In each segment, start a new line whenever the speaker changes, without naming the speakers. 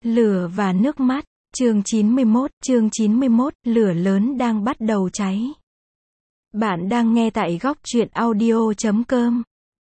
Lửa và nước mắt, chương 91, lửa lớn đang bắt đầu cháy. Bạn đang nghe tại góc truyện audio.com.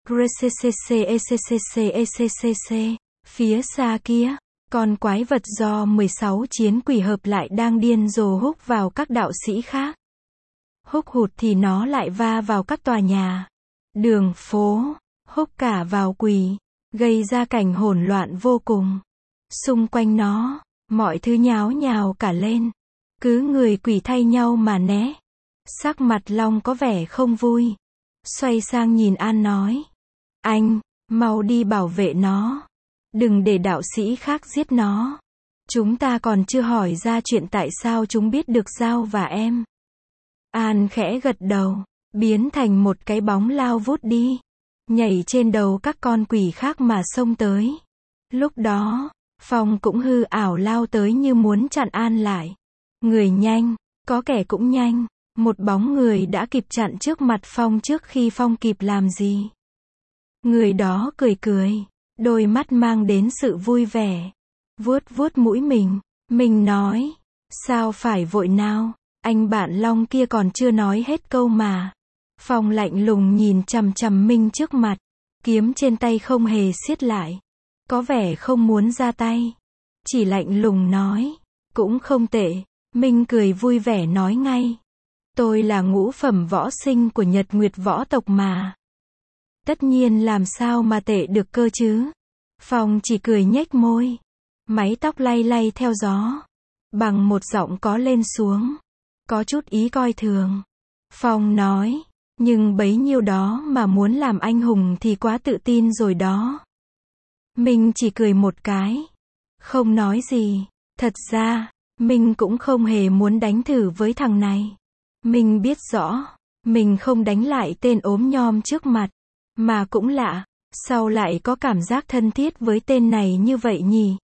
Phía xa kia, con quái vật do 16 chiến quỷ hợp lại đang điên rồ húc vào các đạo sĩ khác. Húc hụt thì nó lại va vào các tòa nhà, đường phố, húc cả vào quỷ, gây ra cảnh hỗn loạn vô cùng. Xung quanh nó, mọi thứ nháo nhào cả lên. Cứ người quỷ thay nhau mà né. Sắc mặt Long có vẻ không vui. Xoay sang nhìn An nói. Anh, mau đi bảo vệ nó. Đừng để đạo sĩ khác giết nó. Chúng ta còn chưa hỏi ra chuyện tại sao chúng biết được Giao và em. An khẽ gật đầu, biến thành một cái bóng lao vút đi. Nhảy trên đầu các con quỷ khác mà xông tới. Lúc đó, Phong cũng hư ảo lao tới như muốn chặn An lại. Người nhanh, có kẻ cũng nhanh. Một bóng người đã kịp chặn trước mặt Phong trước khi Phong kịp làm gì. Người đó cười cười, đôi mắt mang đến sự vui vẻ. Vuốt vuốt mũi mình nói, sao phải vội nào, anh bạn Long kia còn chưa nói hết câu mà. Phong lạnh lùng nhìn chằm chằm Minh trước mặt, kiếm trên tay không hề siết lại. Có vẻ không muốn ra tay. Chỉ lạnh lùng nói, cũng không tệ. Minh cười vui vẻ nói ngay. Tôi là ngũ phẩm võ sinh của Nhật Nguyệt võ tộc mà. Tất nhiên làm sao mà tệ được cơ chứ. Phong chỉ cười nhếch môi. Mái tóc lay lay theo gió. Bằng một giọng có lên xuống. Có chút ý coi thường. Phong nói, nhưng bấy nhiêu đó mà muốn làm anh hùng thì quá tự tin rồi đó. Minh chỉ cười một cái. Không nói gì. Thật ra, Minh cũng không hề muốn đánh thử với thằng này. Minh biết rõ, mình không đánh lại tên ốm nhom trước mặt. Mà cũng lạ, sao lại có cảm giác thân thiết với tên này như vậy nhỉ?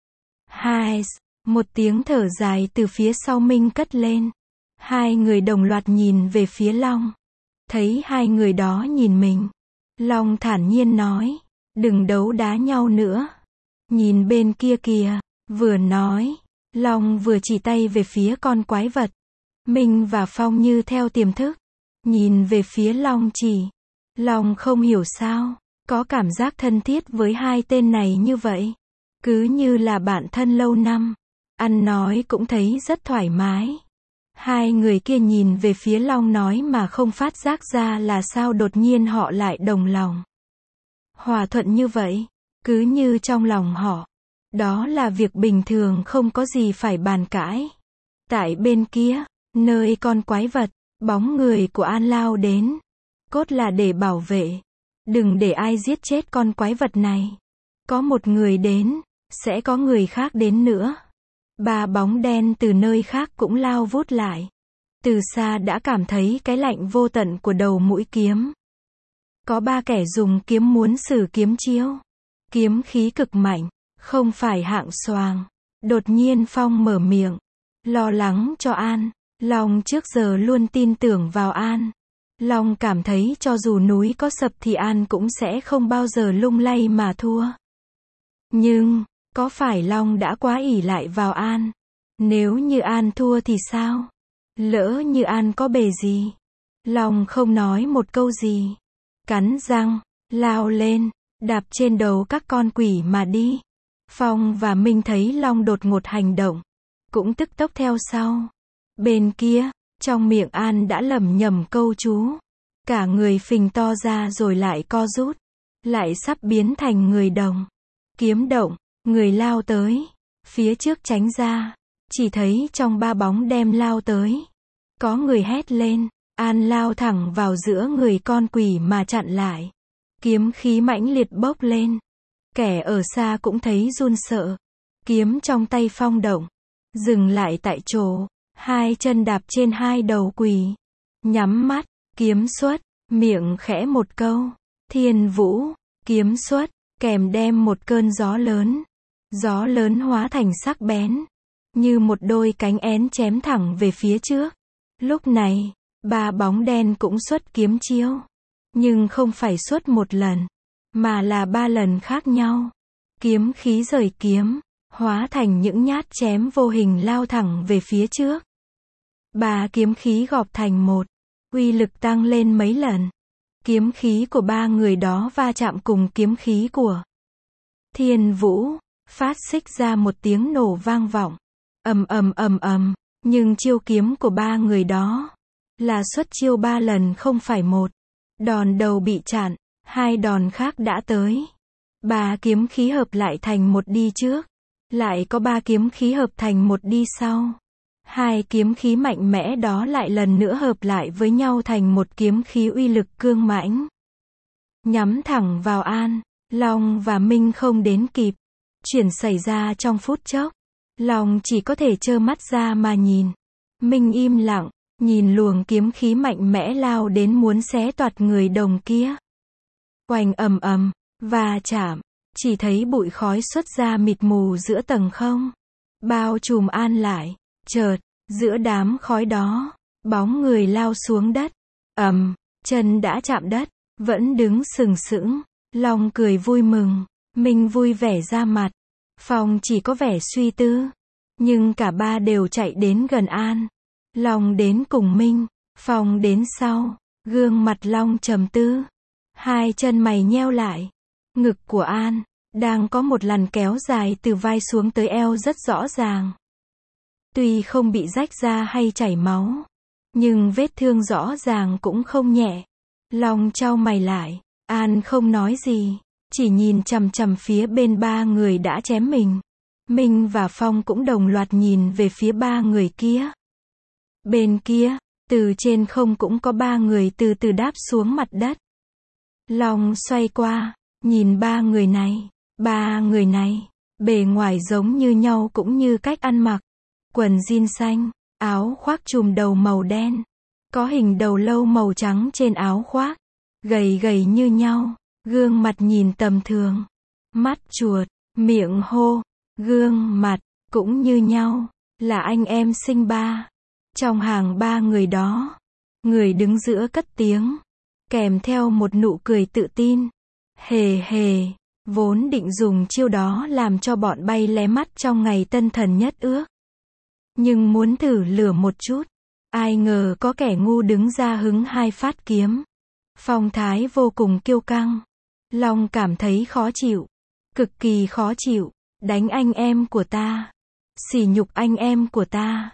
Hai, một tiếng thở dài từ phía sau Minh cất lên. Hai người đồng loạt nhìn về phía Long. Thấy hai người đó nhìn mình. Long thản nhiên nói, đừng đấu đá nhau nữa. Nhìn bên kia kìa, vừa nói, Long vừa chỉ tay về phía con quái vật. Minh và Phong như theo tiềm thức, nhìn về phía Long chỉ. Long không hiểu sao, có cảm giác thân thiết với hai tên này như vậy. Cứ như là bạn thân lâu năm, ăn nói cũng thấy rất thoải mái. Hai người kia nhìn về phía Long nói mà không phát giác ra là sao đột nhiên họ lại đồng lòng. Hòa thuận như vậy, cứ như trong lòng họ. Đó là việc bình thường không có gì phải bàn cãi. Tại bên kia, nơi con quái vật, bóng người của An lao đến. Cốt là để bảo vệ. Đừng để ai giết chết con quái vật này. Có một người đến, sẽ có người khác đến nữa. Ba bóng đen từ nơi khác cũng lao vút lại. Từ xa đã cảm thấy cái lạnh vô tận của đầu mũi kiếm. Có ba kẻ dùng kiếm muốn sử kiếm chiêu. Kiếm khí cực mạnh, không phải hạng xoàng. Đột nhiên Phong mở miệng. Lo lắng cho An. Long trước giờ luôn tin tưởng vào An. Long cảm thấy cho dù núi có sập thì An cũng sẽ không bao giờ lung lay mà thua. Nhưng, có phải Long đã quá ỷ lại vào An? Nếu như An thua thì sao? Lỡ như An có bề gì? Long không nói một câu gì. Cắn răng, lao lên, đạp trên đầu các con quỷ mà đi. Phong và Minh thấy Long đột ngột hành động, cũng tức tốc theo sau. Bên kia, trong miệng An đã lẩm nhẩm câu chú. Cả người phình to ra rồi lại co rút. Lại sắp biến thành người đồng. Kiếm động, người lao tới. Phía trước tránh ra. Chỉ thấy trong ba bóng đem lao tới. Có người hét lên. An lao thẳng vào giữa người con quỷ mà chặn lại. Kiếm khí mãnh liệt bốc lên. Kẻ ở xa cũng thấy run sợ. Kiếm trong tay Phong động. Dừng lại tại chỗ. Hai chân đạp trên hai đầu quỷ. Nhắm mắt, kiếm xuất, miệng khẽ một câu. Thiên vũ, kiếm xuất, kèm đem một cơn gió lớn. Gió lớn hóa thành sắc bén. Như một đôi cánh én chém thẳng về phía trước. Lúc này, ba bóng đen cũng xuất kiếm chiêu. Nhưng không phải xuất một lần, mà là ba lần khác nhau. Kiếm khí rời kiếm, hóa thành những nhát chém vô hình lao thẳng về phía trước. 3 kiếm khí gộp thành một, uy lực tăng lên mấy lần. Kiếm khí của 3 người đó va chạm cùng kiếm khí của Thiên Vũ, phát xích ra một tiếng nổ vang vọng. Ầm ầm ầm ầm, nhưng chiêu kiếm của 3 người đó là xuất chiêu 3 lần không phải một. Đòn đầu bị chặn, 2 đòn khác đã tới. 3 kiếm khí hợp lại thành một đi trước, lại có 3 kiếm khí hợp thành một đi sau. 2 kiếm khí mạnh mẽ đó lại lần nữa hợp lại với nhau thành một kiếm khí uy lực cương mãnh. Nhắm thẳng vào An, Long và Minh không đến kịp. Chuyện xảy ra trong phút chốc. Long chỉ có thể trơ mắt ra mà nhìn. Minh im lặng, nhìn luồng kiếm khí mạnh mẽ lao đến muốn xé toạc người đồng kia. Oanh ầm ầm, va chạm, chỉ thấy bụi khói xuất ra mịt mù giữa tầng không, bao trùm An lại. Chợt, giữa đám khói đó, bóng người lao xuống đất. Chân đã chạm đất, vẫn đứng sừng sững. Long cười vui mừng, Minh vui vẻ ra mặt. Phong chỉ có vẻ suy tư. Nhưng cả ba đều chạy đến gần An. Long đến cùng Minh, Phong đến sau. Gương mặt Long trầm tư. 2 chân mày nheo lại. Ngực của An đang có một lằn kéo dài từ vai xuống tới eo rất rõ ràng. Tuy không bị rách ra hay chảy máu, nhưng vết thương rõ ràng cũng không nhẹ. Long chau mày lại, An không nói gì, chỉ nhìn chằm chằm phía bên 3 người đã chém mình. Minh và Phong cũng đồng loạt nhìn về phía 3 người kia. Bên kia, từ trên không cũng có 3 người từ từ đáp xuống mặt đất. Long xoay qua, nhìn 3 người này. 3 người này, bề ngoài giống như nhau cũng như cách ăn mặc. Quần jean xanh, áo khoác trùm đầu màu đen. Có hình đầu lâu màu trắng trên áo khoác. Gầy gầy như nhau, gương mặt nhìn tầm thường. Mắt chuột, miệng hô, gương mặt, cũng như nhau, là anh em sinh 3. Trong hàng 3 người đó, người đứng giữa cất tiếng, kèm theo một nụ cười tự tin. Hề hề, vốn định dùng chiêu đó làm cho bọn bay lé mắt trong ngày tân thần nhất ước. Nhưng muốn thử lửa một chút, ai ngờ có kẻ ngu đứng ra hứng 2 phát kiếm. Phong thái vô cùng kiêu căng. Long cảm thấy khó chịu, cực kỳ khó chịu. Đánh anh em của ta, sỉ nhục anh em của ta.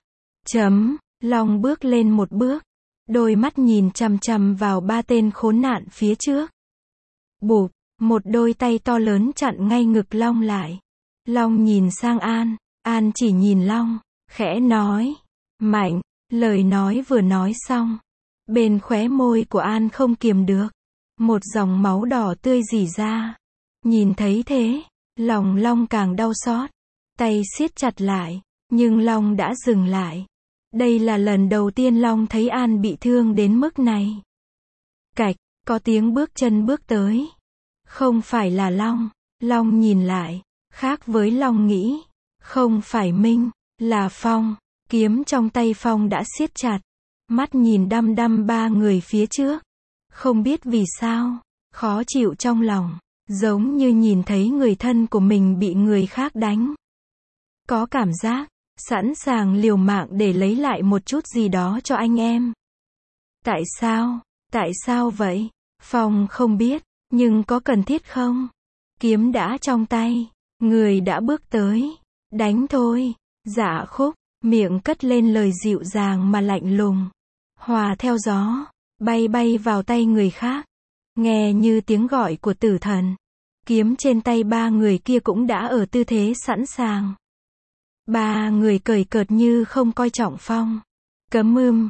Long bước lên một bước, đôi mắt nhìn chằm chằm vào 3 tên khốn nạn phía trước. Bụp, một đôi tay to lớn chặn ngay ngực Long lại. Long nhìn sang An, An chỉ nhìn Long, khẽ nói, mạnh. Lời nói vừa nói xong, bên khóe môi của An không kiềm được, một dòng máu đỏ tươi rỉ ra. Nhìn thấy thế, lòng Long càng đau xót, tay siết chặt lại, nhưng Long đã dừng lại. Đây là lần đầu tiên Long thấy An bị thương đến mức này. Cạch, có tiếng bước chân bước tới. Không phải là Long. Long nhìn lại, khác với Long nghĩ. Không phải Minh, là Phong. Kiếm trong tay Phong đã siết chặt, mắt nhìn đăm đăm 3 người phía trước. Không biết vì sao, khó chịu trong lòng, giống như nhìn thấy người thân của mình bị người khác đánh. Có cảm giác sẵn sàng liều mạng để lấy lại một chút gì đó cho anh em. Tại sao? Tại sao vậy? Phong không biết, nhưng có cần thiết không? Kiếm đã trong tay, người đã bước tới. Đánh thôi. Dạ Khúc, miệng cất lên lời dịu dàng mà lạnh lùng. Hòa theo gió, bay bay vào tay người khác. Nghe như tiếng gọi của tử thần. Kiếm trên tay 3 người kia cũng đã ở tư thế sẵn sàng. 3 người cười cợt như không coi trọng Phong. Cấm.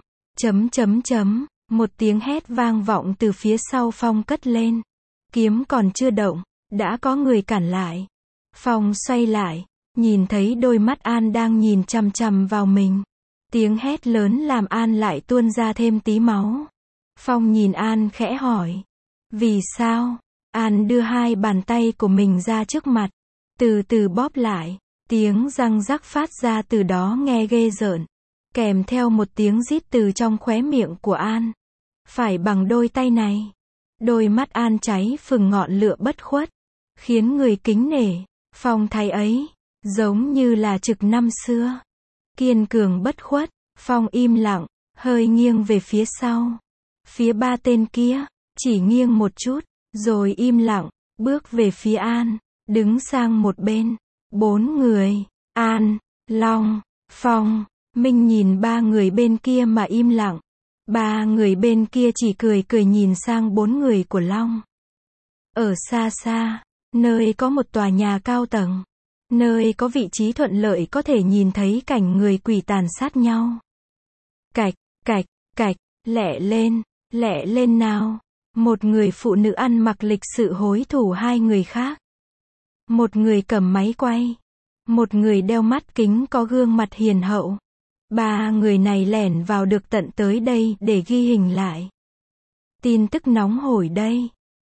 Một tiếng hét vang vọng từ phía sau Phong cất lên. Kiếm còn chưa động, đã có người cản lại. Phong xoay lại, nhìn thấy đôi mắt An đang nhìn chằm chằm vào mình. Tiếng hét lớn làm An lại tuôn ra thêm tí máu. Phong nhìn An khẽ hỏi. Vì sao? An đưa 2 bàn tay của mình ra trước mặt, từ từ bóp lại. Tiếng răng rắc phát ra từ đó nghe ghê rợn, kèm theo một tiếng rít từ trong khóe miệng của An. Phải bằng đôi tay này. Đôi mắt An cháy phừng ngọn lửa bất khuất, khiến người kính nể. Phong thái ấy, giống như là trực năm xưa. Kiên cường bất khuất, Phong im lặng, hơi nghiêng về phía sau. Phía ba tên kia, chỉ nghiêng một chút, rồi im lặng, bước về phía An, đứng sang một bên. 4 người, An, Long, Phong, Minh nhìn 3 người bên kia mà im lặng. 3 người bên kia chỉ cười cười nhìn sang 4 người của Long. Ở xa xa, nơi có một tòa nhà cao tầng, nơi có vị trí thuận lợi có thể nhìn thấy cảnh người quỷ tàn sát nhau. Cạch, cạch, cạch, lẹ lên nào. Một người phụ nữ ăn mặc lịch sự hối thủ 2 người khác. Một người cầm máy quay. Một người đeo mắt kính có gương mặt hiền hậu. 3 người này lẻn vào được tận tới đây để ghi hình lại. Tin tức nóng hổi đây.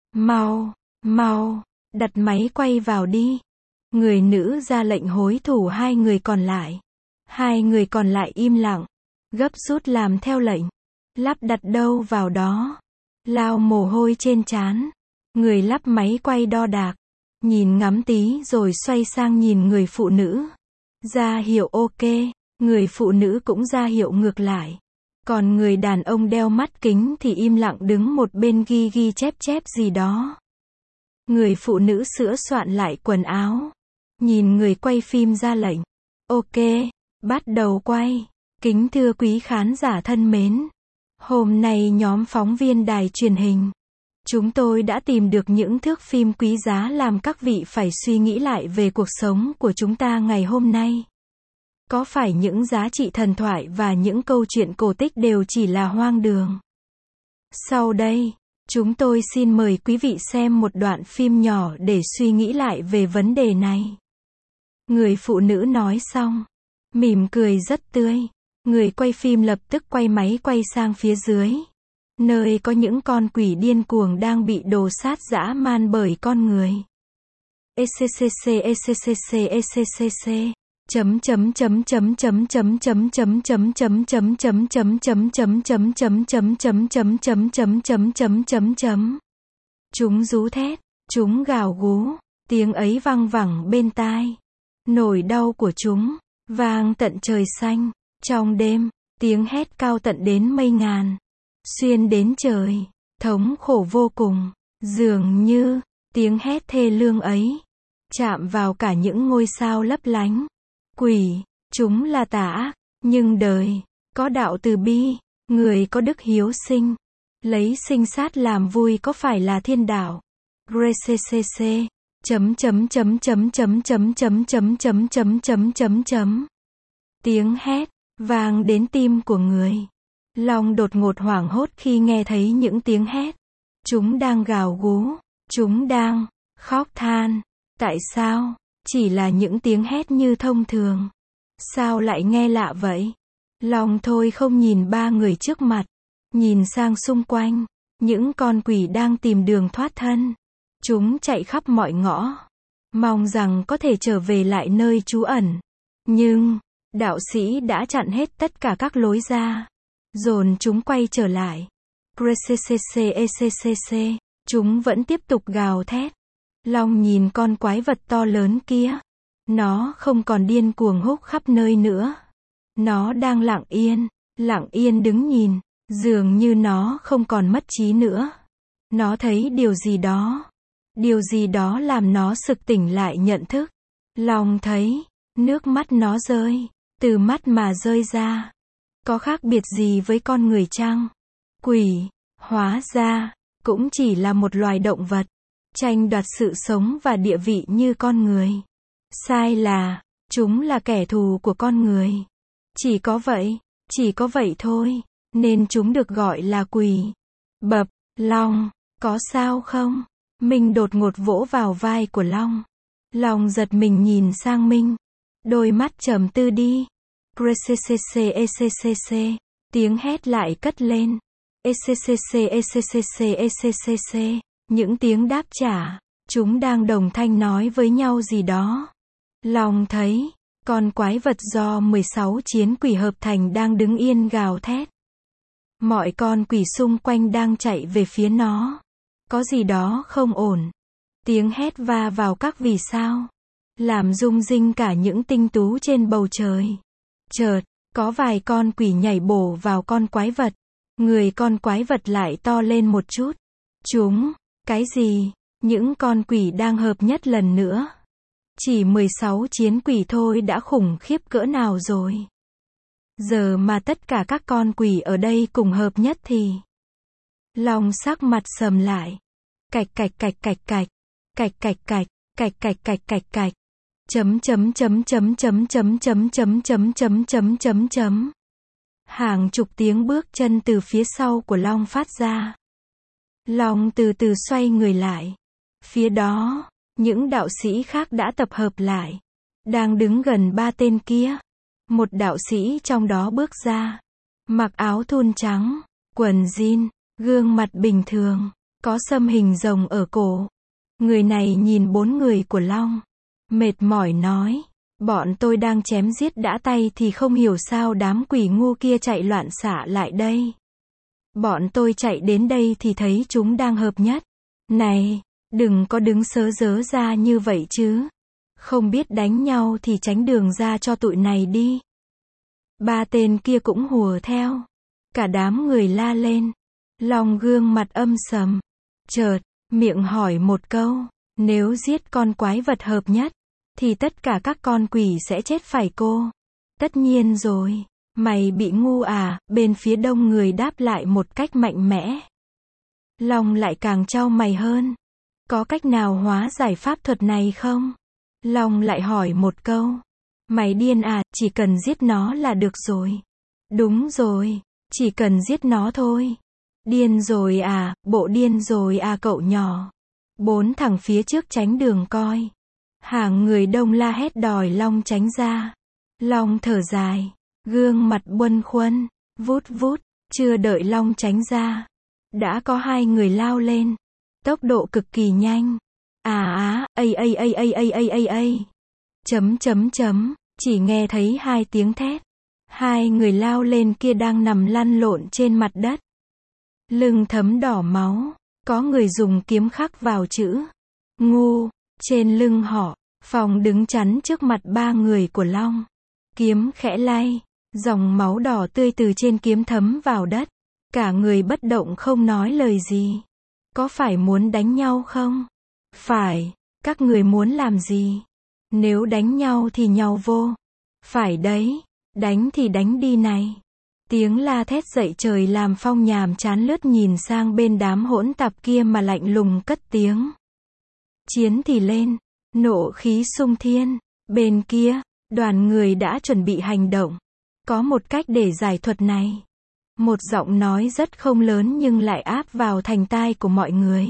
Mau, đặt máy quay vào đi. Người nữ ra lệnh hối thủ 2 người còn lại. 2 người còn lại im lặng, gấp rút làm theo lệnh. Lắp đặt đâu vào đó. Lao mồ hôi trên trán. Người lắp máy quay đo đạc. Nhìn ngắm tí rồi xoay sang nhìn người phụ nữ. Ra hiệu ok. Người phụ nữ cũng ra hiệu ngược lại. Còn người đàn ông đeo mắt kính thì im lặng đứng một bên ghi chép gì đó. Người phụ nữ sửa soạn lại quần áo. Nhìn người quay phim ra lệnh. Ok, bắt đầu quay. Kính thưa quý khán giả thân mến. Hôm nay nhóm phóng viên đài truyền hình. Chúng tôi đã tìm được những thước phim quý giá làm các vị phải suy nghĩ lại về cuộc sống của chúng ta ngày hôm nay. Có phải những giá trị thần thoại và những câu chuyện cổ tích đều chỉ là hoang đường? Sau đây, chúng tôi xin mời quý vị xem một đoạn phim nhỏ để suy nghĩ lại về vấn đề này. Người phụ nữ nói xong, mỉm cười rất tươi. Người quay phim lập tức quay máy quay sang phía dưới, nơi có những con quỷ điên cuồng đang bị đồ sát dã man bởi con người. Chúng rú thét, chúng gào gú, tiếng ấy vang vẳng bên tai. Nỗi đau của chúng vang tận trời xanh. Trong đêm, tiếng hét cao tận đến mây ngàn, xuyên đến trời, thống khổ vô cùng. Dường như tiếng hét thê lương ấy chạm vào cả những ngôi sao lấp lánh. Quỷ, chúng là tà ác, nhưng đời có đạo từ bi, người có đức hiếu sinh, lấy sinh sát làm vui có phải là thiên đạo? Tiếng hét vang đến tim của người. Long đột ngột hoảng hốt khi nghe thấy những tiếng hét. Chúng đang gào gú, chúng đang khóc than. Tại sao? Chỉ là những tiếng hét như thông thường. Sao lại nghe lạ vậy? Long thôi không nhìn 3 người trước mặt, nhìn sang xung quanh. Những con quỷ đang tìm đường thoát thân. Chúng chạy khắp mọi ngõ, mong rằng có thể trở về lại nơi trú ẩn. Nhưng đạo sĩ đã chặn hết tất cả các lối ra, dồn chúng quay trở lại. Chúng vẫn tiếp tục gào thét. Long nhìn con quái vật to lớn kia. Nó không còn điên cuồng húc khắp nơi nữa. Nó đang lặng yên đứng nhìn, dường như nó không còn mất trí nữa. Nó thấy điều gì đó làm nó sực tỉnh lại nhận thức. Long thấy, nước mắt nó rơi, từ mắt mà rơi ra. Có khác biệt gì với con người chăng? Quỷ, hóa ra, cũng chỉ là một loài động vật, tranh đoạt sự sống và địa vị như con người. Sai là, chúng là kẻ thù của con người. Chỉ có vậy thôi, nên chúng được gọi là quỷ. Bập, Long, có sao không? Minh đột ngột vỗ vào vai của Long. Long giật mình nhìn sang Minh. Đôi mắt trầm tư đi. Tiếng hét lại cất lên. Những tiếng đáp trả. Chúng đang đồng thanh nói với nhau gì đó. Long thấy, con quái vật do 16 chiến quỷ hợp thành đang đứng yên gào thét. Mọi con quỷ xung quanh đang chạy về phía nó. Có gì đó không ổn. Tiếng hét va vào các vì sao. làm rung rinh cả những tinh tú trên bầu trời. Chợt, có vài con quỷ nhảy bổ vào con quái vật. Người con quái vật lại to lên một chút. Chúng, cái gì? Những con quỷ đang hợp nhất lần nữa. Chỉ 16 chiến quỷ thôi đã khủng khiếp cỡ nào rồi. Giờ mà tất cả các con quỷ ở đây cùng hợp nhất thì... Long sắc mặt sầm lại. Cạch cạch cạch cạch cạch. Cạch cạch cạch. Cạch cạch cạch cạch cạch. Chấm chấm chấm chấm chấm chấm chấm chấm chấm chấm chấm chấm chấm. Hàng chục tiếng bước chân từ phía sau của Long phát ra. Long từ từ xoay người lại. Phía đó, những đạo sĩ khác đã tập hợp lại. Đang đứng gần ba tên kia. Một đạo sĩ trong đó bước ra. Mặc áo thun trắng, quần jean, gương mặt bình thường, có xăm hình rồng ở cổ. Người này nhìn bốn người của Long. Mệt mỏi nói. Bọn tôi đang chém giết đã tay thì không hiểu sao đám quỷ ngu kia chạy loạn xạ lại đây. Bọn tôi chạy đến đây thì thấy chúng đang hợp nhất. Này, đừng có đứng sớ rớ ra như vậy chứ. Không biết đánh nhau thì tránh đường ra cho tụi này đi. Ba tên kia cũng hùa theo. Cả đám người la lên. Long gương mặt âm sầm. Chợt, miệng hỏi một câu. Nếu giết con quái vật hợp nhất, thì tất cả các con quỷ sẽ chết phải cô. Tất nhiên rồi. Mày bị ngu à? Bên phía đông người đáp lại một cách mạnh mẽ. Long lại càng chau mày hơn. Có cách nào hóa giải pháp thuật này không? Long lại hỏi một câu. Mày điên à? Chỉ cần giết nó là được rồi. Đúng rồi. Chỉ cần giết nó thôi. Điên rồi à? Bộ điên rồi à cậu nhỏ? Bốn thằng phía trước tránh đường coi. Hàng người đông la hét đòi Long tránh ra. Long thở dài. Gương mặt bâng khuâng. Vút vút. Chưa đợi Long tránh ra. Đã có hai người lao lên. Tốc độ cực kỳ nhanh. Chấm chấm chấm. Chỉ nghe thấy hai tiếng thét. Hai người lao lên kia đang nằm lăn lộn trên mặt đất. Lưng thấm đỏ máu. Có người dùng kiếm khắc vào chữ ngu trên lưng họ. Phong đứng chắn trước mặt ba người của Long. Kiếm khẽ lay. Dòng máu đỏ tươi từ trên kiếm thấm vào đất. Cả người bất động không nói lời gì. Có phải muốn đánh nhau không? Phải. Các người muốn làm gì? Nếu đánh nhau thì nhau vô. Phải đấy. Đánh thì đánh đi này. Tiếng la thét dậy trời làm Phong nhàm chán lướt nhìn sang bên đám hỗn tạp kia mà lạnh lùng cất tiếng. Chiến thì lên. Nộ khí sung thiên. Bên kia, đoàn người đã chuẩn bị hành động. Có một cách để giải thuật này. Một giọng nói rất không lớn nhưng lại áp vào thành tai của mọi người.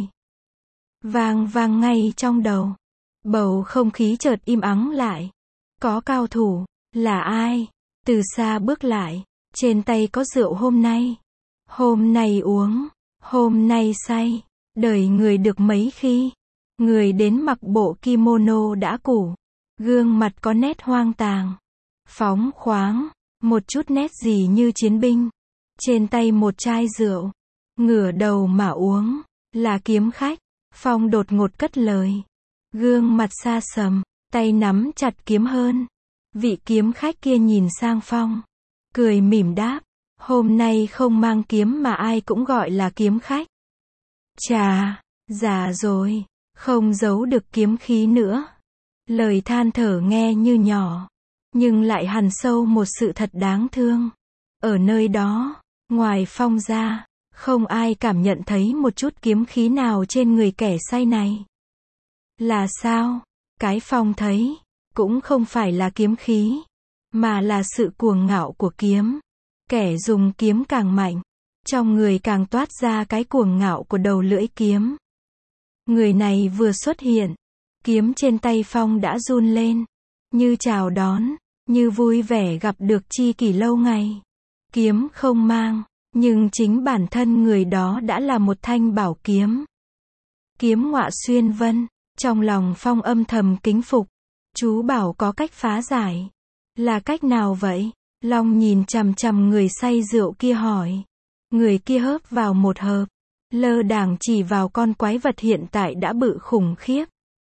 Vang vang ngay trong đầu. Bầu không khí chợt im ắng lại. Có cao thủ. Là ai? Từ xa bước lại. Trên tay có rượu hôm nay. Hôm nay uống. Hôm nay say. Đời người được mấy khi. Người đến mặc bộ kimono đã cũ. Gương mặt có nét hoang tàng. Phóng khoáng. Một chút nét gì như chiến binh. Trên tay một chai rượu. Ngửa đầu mà uống. Là kiếm khách. Phong đột ngột cất lời. Gương mặt xa sầm. Tay nắm chặt kiếm hơn. Vị kiếm khách kia nhìn sang Phong. Cười mỉm đáp. Hôm nay không mang kiếm mà ai cũng gọi là kiếm khách. Chà, già rồi. Không giấu được kiếm khí nữa. Lời than thở nghe như nhỏ. Nhưng lại hằn sâu một sự thật đáng thương. Ở nơi đó, ngoài Phong ra, không ai cảm nhận thấy một chút kiếm khí nào trên người kẻ say này. Là sao? Cái Phong thấy, cũng không phải là kiếm khí, mà là sự cuồng ngạo của kiếm. Kẻ dùng kiếm càng mạnh, trong người càng toát ra cái cuồng ngạo của đầu lưỡi kiếm. Người này vừa xuất hiện, kiếm trên tay Phong đã run lên, như chào đón, như vui vẻ gặp được tri kỷ lâu ngày. Kiếm không mang, nhưng chính bản thân người đó đã là một thanh bảo kiếm. Kiếm ngọa xuyên vân, trong lòng Phong âm thầm kính phục. Chú bảo có cách phá giải. Là cách nào vậy? Long nhìn chằm chằm người say rượu kia hỏi. Người kia hớp vào một hớp, lơ đãng chỉ vào con quái vật hiện tại đã bự khủng khiếp.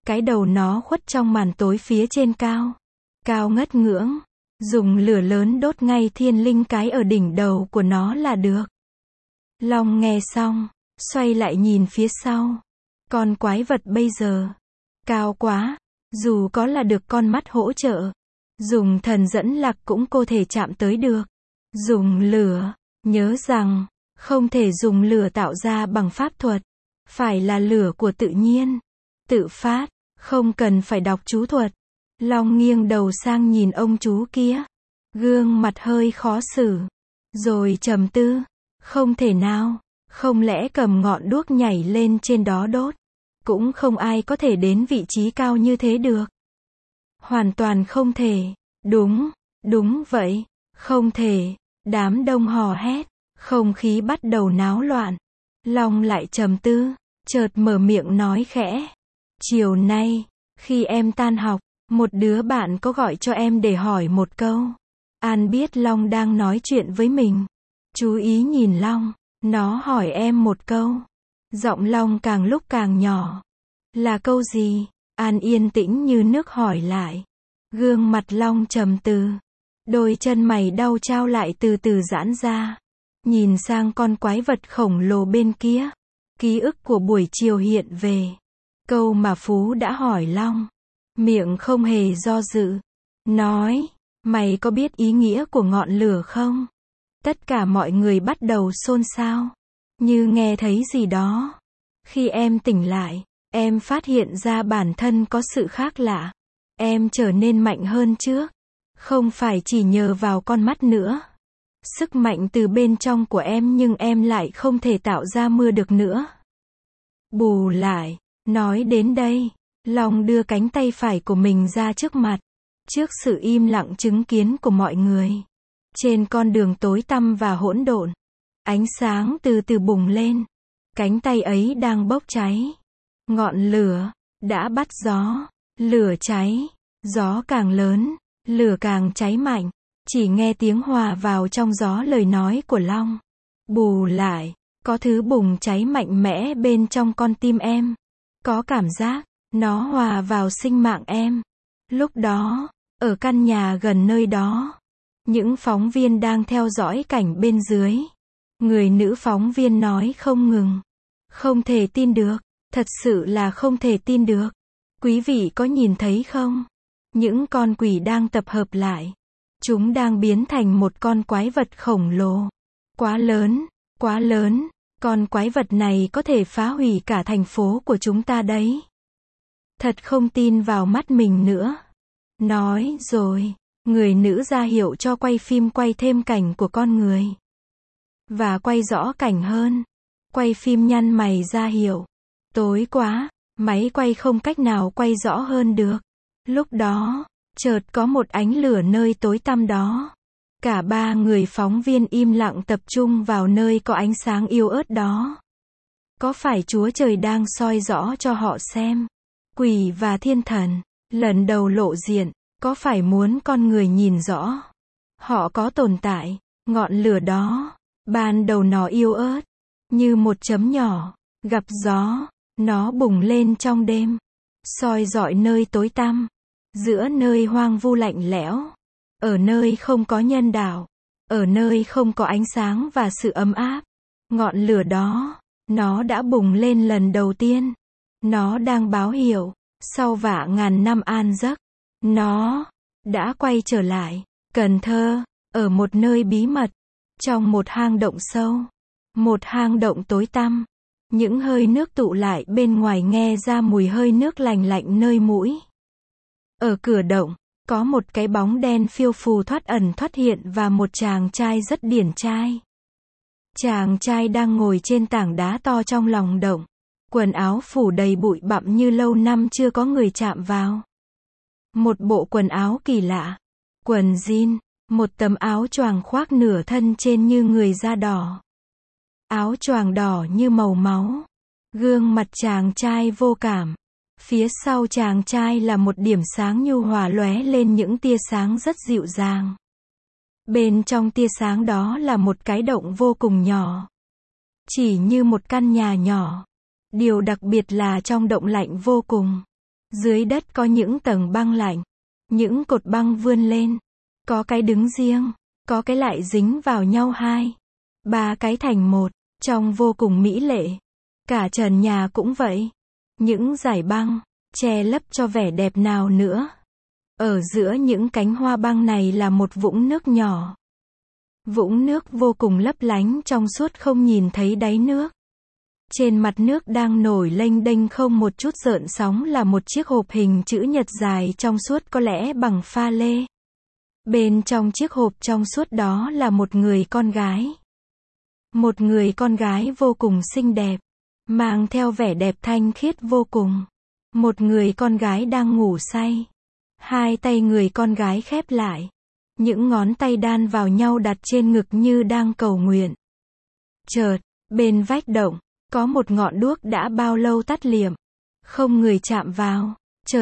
Cái đầu nó khuất trong màn tối phía trên cao. Cao ngất ngưỡng. Dùng lửa lớn đốt ngay thiên linh cái ở đỉnh đầu của nó là được. Long nghe xong, xoay lại nhìn phía sau. Con quái vật bây giờ cao quá, dù có là được con mắt hỗ trợ, dùng thần dẫn lạc cũng cô thể chạm tới được. Dùng lửa, nhớ rằng, không thể dùng lửa tạo ra bằng pháp thuật, phải là lửa của tự nhiên, tự phát, không cần phải đọc chú thuật. Long nghiêng đầu sang nhìn ông chú kia, gương mặt hơi khó xử, rồi trầm tư, không thể nào, không lẽ cầm ngọn đuốc nhảy lên trên đó đốt, cũng không ai có thể đến vị trí cao như thế được. Hoàn toàn không thể. Đúng vậy, không thể. Đám đông hò hét, không khí bắt đầu náo loạn. Long lại trầm tư, chợt mở miệng nói khẽ. Chiều nay, khi em tan học, một đứa bạn có gọi cho em để hỏi một câu. An biết Long đang nói chuyện với mình. Chú ý nhìn Long, nó hỏi em một câu. Giọng Long càng lúc càng nhỏ. Là câu gì? An yên tĩnh như nước hỏi lại. Gương mặt Long trầm tư. Đôi chân mày đau trao lại từ từ giãn ra. Nhìn sang con quái vật khổng lồ bên kia. Ký ức của buổi chiều hiện về. Câu mà Phú đã hỏi Long. Miệng không hề do dự. Nói, mày có biết ý nghĩa của ngọn lửa không? Tất cả mọi người bắt đầu xôn xao. Như nghe thấy gì đó. Khi em tỉnh lại, em phát hiện ra bản thân có sự khác lạ. Em trở nên mạnh hơn trước. Không phải chỉ nhờ vào con mắt nữa. Sức mạnh từ bên trong của em nhưng em lại không thể tạo ra mưa được nữa. Bù lại, nói đến đây, Long đưa cánh tay phải của mình ra trước mặt. Trước sự im lặng chứng kiến của mọi người. Trên con đường tối tăm và hỗn độn, ánh sáng từ từ bùng lên. Cánh tay ấy đang bốc cháy. Ngọn lửa đã bắt gió. Lửa cháy, gió càng lớn, lửa càng cháy mạnh. Chỉ nghe tiếng hòa vào trong gió lời nói của Long. Bù lại, có thứ bùng cháy mạnh mẽ bên trong con tim em. Có cảm giác, nó hòa vào sinh mạng em. Lúc đó, ở căn nhà gần nơi đó, những phóng viên đang theo dõi cảnh bên dưới. Người nữ phóng viên nói không ngừng. Không thể tin được, thật sự là không thể tin được. Quý vị có nhìn thấy không? Những con quỷ đang tập hợp lại. Chúng đang biến thành một con quái vật khổng lồ. Quá lớn, con quái vật này có thể phá hủy cả thành phố của chúng ta đấy. Thật không tin vào mắt mình nữa. Nói rồi, người nữ ra hiệu cho quay phim quay thêm cảnh của con người. Và quay rõ cảnh hơn. Quay phim nhăn mày ra hiệu. Tối quá, máy quay không cách nào quay rõ hơn được. Lúc đó, chợt có một ánh lửa nơi tối tăm đó. Cả ba người phóng viên im lặng tập trung vào nơi có ánh sáng yếu ớt đó. Có phải Chúa Trời đang soi rõ cho họ xem? Quỷ và thiên thần, lần đầu lộ diện, có phải muốn con người nhìn rõ? Họ có tồn tại, ngọn lửa đó, ban đầu nó yếu ớt, như một chấm nhỏ, gặp gió, nó bùng lên trong đêm, soi rọi nơi tối tăm, giữa nơi hoang vu lạnh lẽo, ở nơi không có nhân đạo, ở nơi không có ánh sáng và sự ấm áp. Ngọn lửa đó, nó đã bùng lên lần đầu tiên. Nó đang báo hiệu, sau vạ ngàn năm an giấc, nó đã quay trở lại. Cần Thơ, ở một nơi bí mật, trong một hang động sâu, một hang động tối tăm, những hơi nước tụ lại bên ngoài nghe ra mùi hơi nước lành lạnh nơi mũi. Ở cửa động, có một cái bóng đen phiêu phù thoát ẩn thoát hiện và một chàng trai rất điển trai. Chàng trai đang ngồi trên tảng đá to trong lòng động, quần áo phủ đầy bụi bặm như lâu năm chưa có người chạm vào. Một bộ quần áo kỳ lạ, quần jean, một tấm áo choàng khoác nửa thân trên như người da đỏ. Áo choàng đỏ như màu máu. Gương mặt chàng trai vô cảm. Phía sau chàng trai là một điểm sáng nhu hòa lóe lên những tia sáng rất dịu dàng. Bên trong tia sáng đó là một cái động vô cùng nhỏ. Chỉ như một căn nhà nhỏ. Điều đặc biệt là trong động lạnh vô cùng. Dưới đất có những tầng băng lạnh. Những cột băng vươn lên. Có cái đứng riêng. Có cái lại dính vào nhau 2, 3 cái thành một. Trông vô cùng mỹ lệ. Cả trần nhà cũng vậy. Những dải băng. Che lấp cho vẻ đẹp nào nữa. Ở giữa những cánh hoa băng này là một vũng nước nhỏ. Vũng nước vô cùng lấp lánh trong suốt không nhìn thấy đáy nước. Trên mặt nước đang nổi lênh đênh không một chút gợn sóng là một chiếc hộp hình chữ nhật dài trong suốt có lẽ bằng pha lê. Bên trong chiếc hộp trong suốt đó là một người con gái. Một người con gái vô cùng xinh đẹp. Mang theo vẻ đẹp thanh khiết vô cùng. Một người con gái đang ngủ say. 2 tay người con gái khép lại. Những ngón tay đan vào nhau đặt trên ngực như đang cầu nguyện. Chợt, bên vách động, có một ngọn đuốc đã bao lâu tắt liệm. Không người chạm vào. Chợt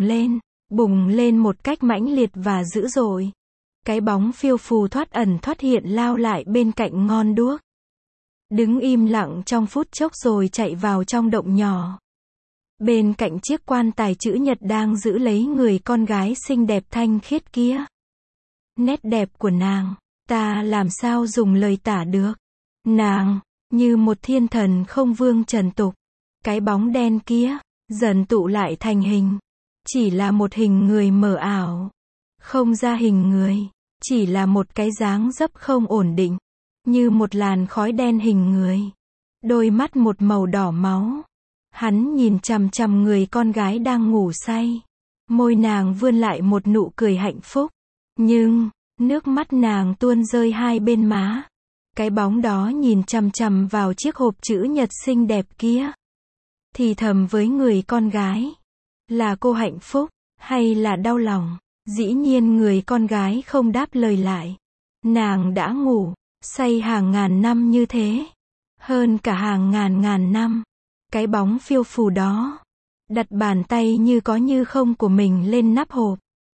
bùng lên một cách mãnh liệt và dữ dội. Cái bóng phiêu phù thoát ẩn thoát hiện lao lại bên cạnh ngọn đuốc. Đứng im lặng trong phút chốc rồi chạy vào trong động nhỏ. Bên cạnh chiếc quan tài chữ nhật đang giữ lấy người con gái xinh đẹp thanh khiết kia. Nét đẹp của nàng, ta làm sao dùng lời tả được. Nàng, như một thiên thần không vương trần tục. Cái bóng đen kia, dần tụ lại thành hình. Chỉ là một hình người mờ ảo. Không ra hình người, chỉ là một cái dáng dấp không ổn định. Như một làn khói đen hình người. Đôi mắt một màu đỏ máu. Hắn nhìn chằm chằm người con gái đang ngủ say. Môi nàng vươn lại một nụ cười hạnh phúc. Nhưng, nước mắt nàng tuôn rơi 2 bên má. Cái bóng đó nhìn chằm chằm vào chiếc hộp chữ nhật xinh đẹp kia. Thì thầm với người con gái. Là cô hạnh phúc, hay là đau lòng? Dĩ nhiên người con gái không đáp lời lại. Nàng đã ngủ, say hàng ngàn năm như thế. Hơn cả hàng ngàn năm. Cái bóng phiêu phù đó. Đặt bàn tay như có như không của mình lên nắp hộp.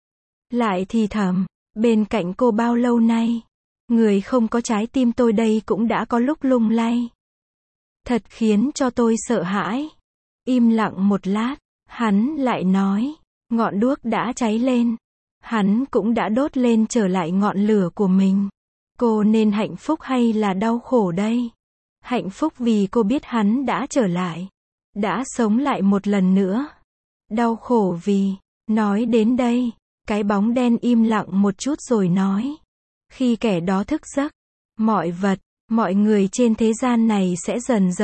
Lại thì thầm, bên cạnh cô bao lâu nay. Người không có trái tim tôi đây cũng đã có lúc lung lay. Thật khiến cho tôi sợ hãi. Im lặng một lát, hắn lại nói, ngọn đuốc đã cháy lên. Hắn cũng đã đốt lên trở lại ngọn lửa của mình. Cô nên hạnh phúc hay là đau khổ đây? Hạnh phúc vì cô biết hắn đã trở lại. Đã sống lại một lần nữa. Đau khổ vì, nói đến đây, cái bóng đen im lặng một chút rồi nói. Khi kẻ đó thức giấc, mọi vật, mọi người trên thế gian này sẽ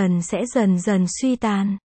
dần dần suy tàn.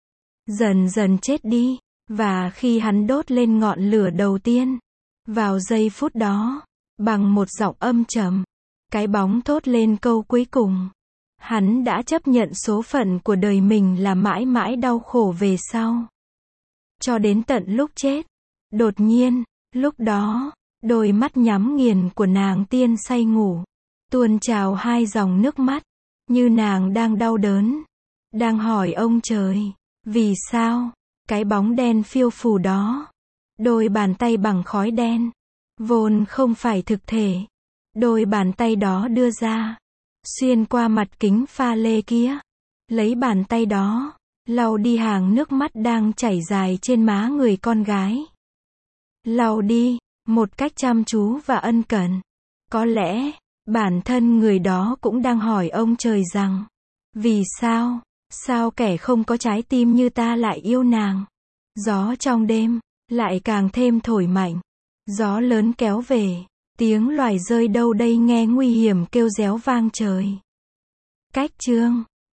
Dần dần chết đi. Và khi hắn đốt lên ngọn lửa đầu tiên, vào giây phút đó, bằng một giọng âm trầm, cái bóng thốt lên câu cuối cùng. Hắn đã chấp nhận số phận của đời mình là mãi mãi đau khổ về sau. Cho đến tận lúc chết. Đột nhiên, lúc đó, đôi mắt nhắm nghiền của nàng tiên say ngủ. Tuôn trào 2 dòng nước mắt. Như nàng đang đau đớn. Đang hỏi ông trời. Vì sao? Cái bóng đen phiêu phù đó. Đôi bàn tay bằng khói đen. Vốn không phải thực thể. Đôi bàn tay đó đưa ra. Xuyên qua mặt kính pha lê kia. Lấy bàn tay đó. Lau đi hàng nước mắt đang chảy dài trên má người con gái. Lau đi. Một cách chăm chú và ân cần. Có lẽ, bản thân người đó cũng đang hỏi ông trời rằng. Vì sao? Sao kẻ không có trái tim như ta lại yêu nàng? Gió trong đêm, lại càng thêm thổi mạnh. Gió lớn kéo về. Tiếng loài rơi đâu đây nghe nguy hiểm kêu réo vang trời. Cách chương